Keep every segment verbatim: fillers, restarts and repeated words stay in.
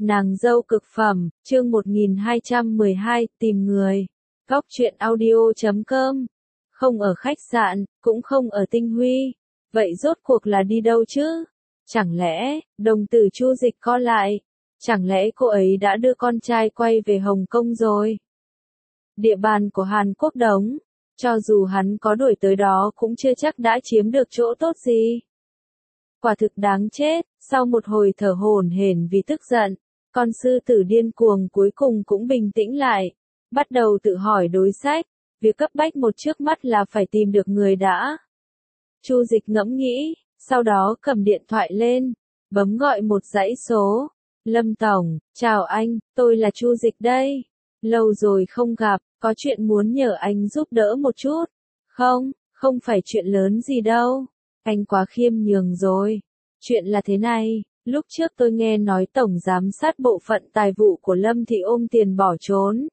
Nàng dâu cực phẩm, chương một nghìn hai trăm mười hai, tìm người. Góc truyện audio chấm com. Không ở khách sạn, cũng không ở Tinh Huy. Vậy rốt cuộc là đi đâu chứ? Chẳng lẽ, đồng tử Chu Dịch co lại? Chẳng lẽ cô ấy đã đưa con trai quay về Hồng Kông rồi? Địa bàn của Hàn Quốc đóng, cho dù hắn có đuổi tới đó cũng chưa chắc đã chiếm được chỗ tốt gì. Quả thực đáng chết, sau một hồi thở hổn hển vì tức giận, con sư tử điên cuồng cuối cùng cũng bình tĩnh lại, bắt đầu tự hỏi đối sách, việc cấp bách một trước mắt là phải tìm được người đã. Chu Dịch ngẫm nghĩ, sau đó cầm điện thoại lên, bấm gọi một dãy số. Lâm Tổng, chào anh, tôi là Chu Dịch đây. Lâu rồi không gặp, có chuyện muốn nhờ anh giúp đỡ một chút. Không, không phải chuyện lớn gì đâu. Anh quá khiêm nhường rồi. Chuyện là thế này, lúc trước tôi nghe nói Tổng Giám sát bộ phận tài vụ của Lâm Thị ôm tiền bỏ trốn.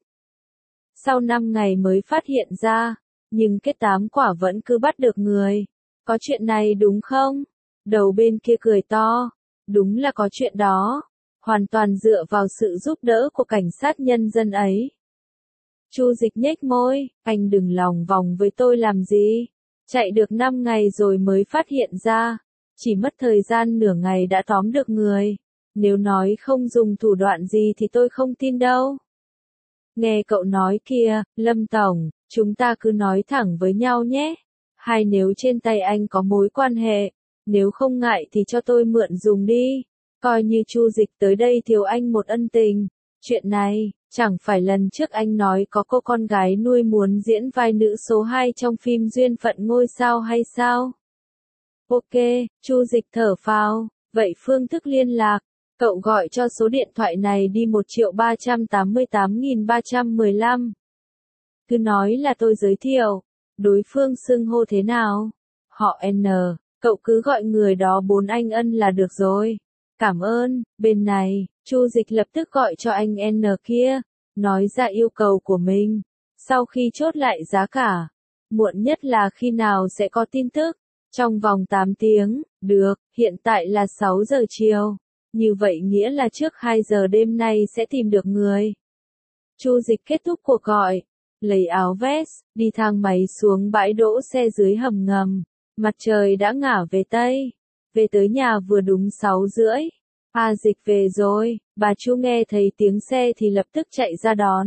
Sau năm ngày mới phát hiện ra, nhưng kết tám quả vẫn cứ bắt được người. Có chuyện này đúng không? Đầu bên kia cười to. Đúng là có chuyện đó. Hoàn toàn dựa vào sự giúp đỡ của cảnh sát nhân dân ấy. Chu Dịch nhếch môi, anh đừng lòng vòng với tôi làm gì. Chạy được năm ngày rồi mới phát hiện ra. Chỉ mất thời gian nửa ngày đã tóm được người. Nếu nói không dùng thủ đoạn gì thì tôi không tin đâu. Nghe cậu nói kìa, Lâm Tổng, chúng ta cứ nói thẳng với nhau nhé. Hay nếu trên tay anh có mối quan hệ, nếu không ngại thì cho tôi mượn dùng đi. Coi như Chu Dịch tới đây thiếu anh một ân tình. Chuyện này, chẳng phải lần trước anh nói có cô con gái nuôi muốn diễn vai nữ số hai trong phim Duyên Phận Ngôi Sao hay sao? Ok, Chu Dịch thở phào, vậy phương thức liên lạc, cậu gọi cho số điện thoại này đi một triệu ba trăm tám mươi tám nghìn ba trăm mười lăm. Cứ nói là tôi giới thiệu, đối phương xưng hô thế nào? Họ N, cậu cứ gọi người đó bốn anh Ân là được rồi. Cảm ơn, bên này, Chu Dịch lập tức gọi cho anh N kia, nói ra yêu cầu của mình. Sau khi chốt lại giá cả, muộn nhất là khi nào sẽ có tin tức? Trong vòng tám tiếng, được, hiện tại là sáu giờ chiều. Như vậy nghĩa là trước hai giờ đêm nay sẽ tìm được người. Chu Dịch kết thúc cuộc gọi, lấy áo vest, đi thang máy xuống bãi đỗ xe dưới hầm ngầm. Mặt trời đã ngả về Tây. Về tới nhà vừa đúng sáu rưỡi. A Dịch về rồi, bà Chu nghe thấy tiếng xe thì lập tức chạy ra đón.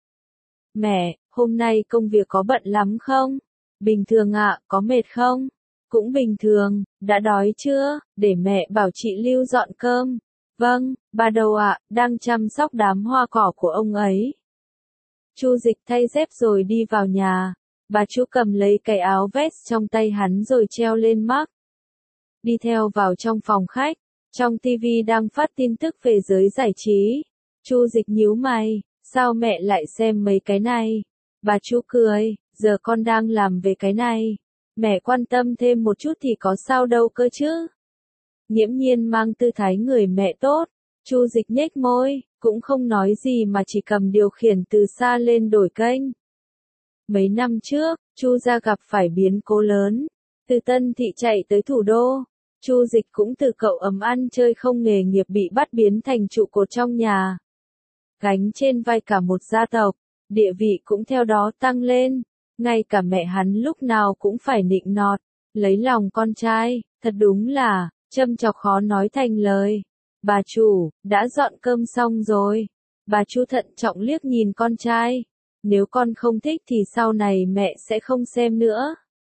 Mẹ, hôm nay công việc có bận lắm không? Bình thường ạ, có mệt không? Cũng bình thường, đã đói chưa? Để mẹ bảo chị Lưu dọn cơm. Vâng, bà Đầu ạ, đang chăm sóc đám hoa cỏ của ông ấy. Chu Dịch thay dép rồi đi vào nhà. Bà Chu cầm lấy cái áo vest trong tay hắn rồi treo lên mắc. Đi theo vào trong phòng khách, trong ti vi đang phát tin tức về giới giải trí. Chu Dịch nhíu mày, sao mẹ lại xem mấy cái này? Bà Chu cười, giờ con đang làm về cái này. Mẹ quan tâm thêm một chút thì có sao đâu cơ chứ. Nghiễm Nhiên mang tư thái người mẹ tốt. Chu Dịch nhếch môi, cũng không nói gì mà chỉ cầm điều khiển từ xa lên đổi kênh. Mấy năm trước, Chu gia gặp phải biến cố lớn. Từ Tân Thị chạy tới thủ đô. Chu Dịch cũng từ cậu ấm ăn chơi không nghề nghiệp bị bắt biến thành trụ cột trong nhà. Gánh trên vai cả một gia tộc, địa vị cũng theo đó tăng lên. Ngay cả mẹ hắn lúc nào cũng phải nịnh nọt, lấy lòng con trai, thật đúng là, châm chọc khó nói thành lời. Bà chủ, đã dọn cơm xong rồi. Bà Chu thận trọng liếc nhìn con trai. Nếu con không thích thì sau này mẹ sẽ không xem nữa.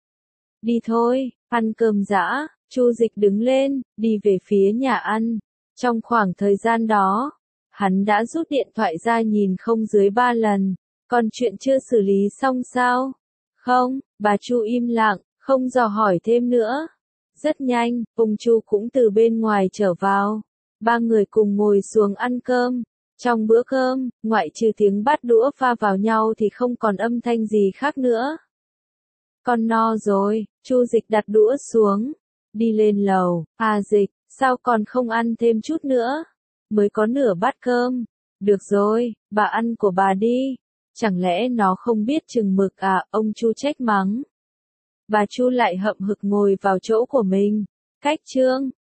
Đi thôi, ăn cơm dã. Chu Dịch đứng lên, đi về phía nhà ăn. Trong khoảng thời gian đó, hắn đã rút điện thoại ra nhìn không dưới ba lần. Còn chuyện chưa xử lý xong sao? Không, bà Chu im lặng, không dò hỏi thêm nữa. Rất nhanh, ông Chu cũng từ bên ngoài trở vào. Ba người cùng ngồi xuống ăn cơm. Trong bữa cơm, ngoại trừ tiếng bát đũa va vào nhau thì không còn âm thanh gì khác nữa. Con no rồi, Chu Dịch đặt đũa xuống. Đi lên lầu, à Dịch, sao còn không ăn thêm chút nữa? Mới có nửa bát cơm. Được rồi, bà ăn của bà đi. Chẳng lẽ nó không biết chừng mực à, ông Chu trách mắng. Bà Chu lại hậm hực ngồi vào chỗ của mình. Cách chương,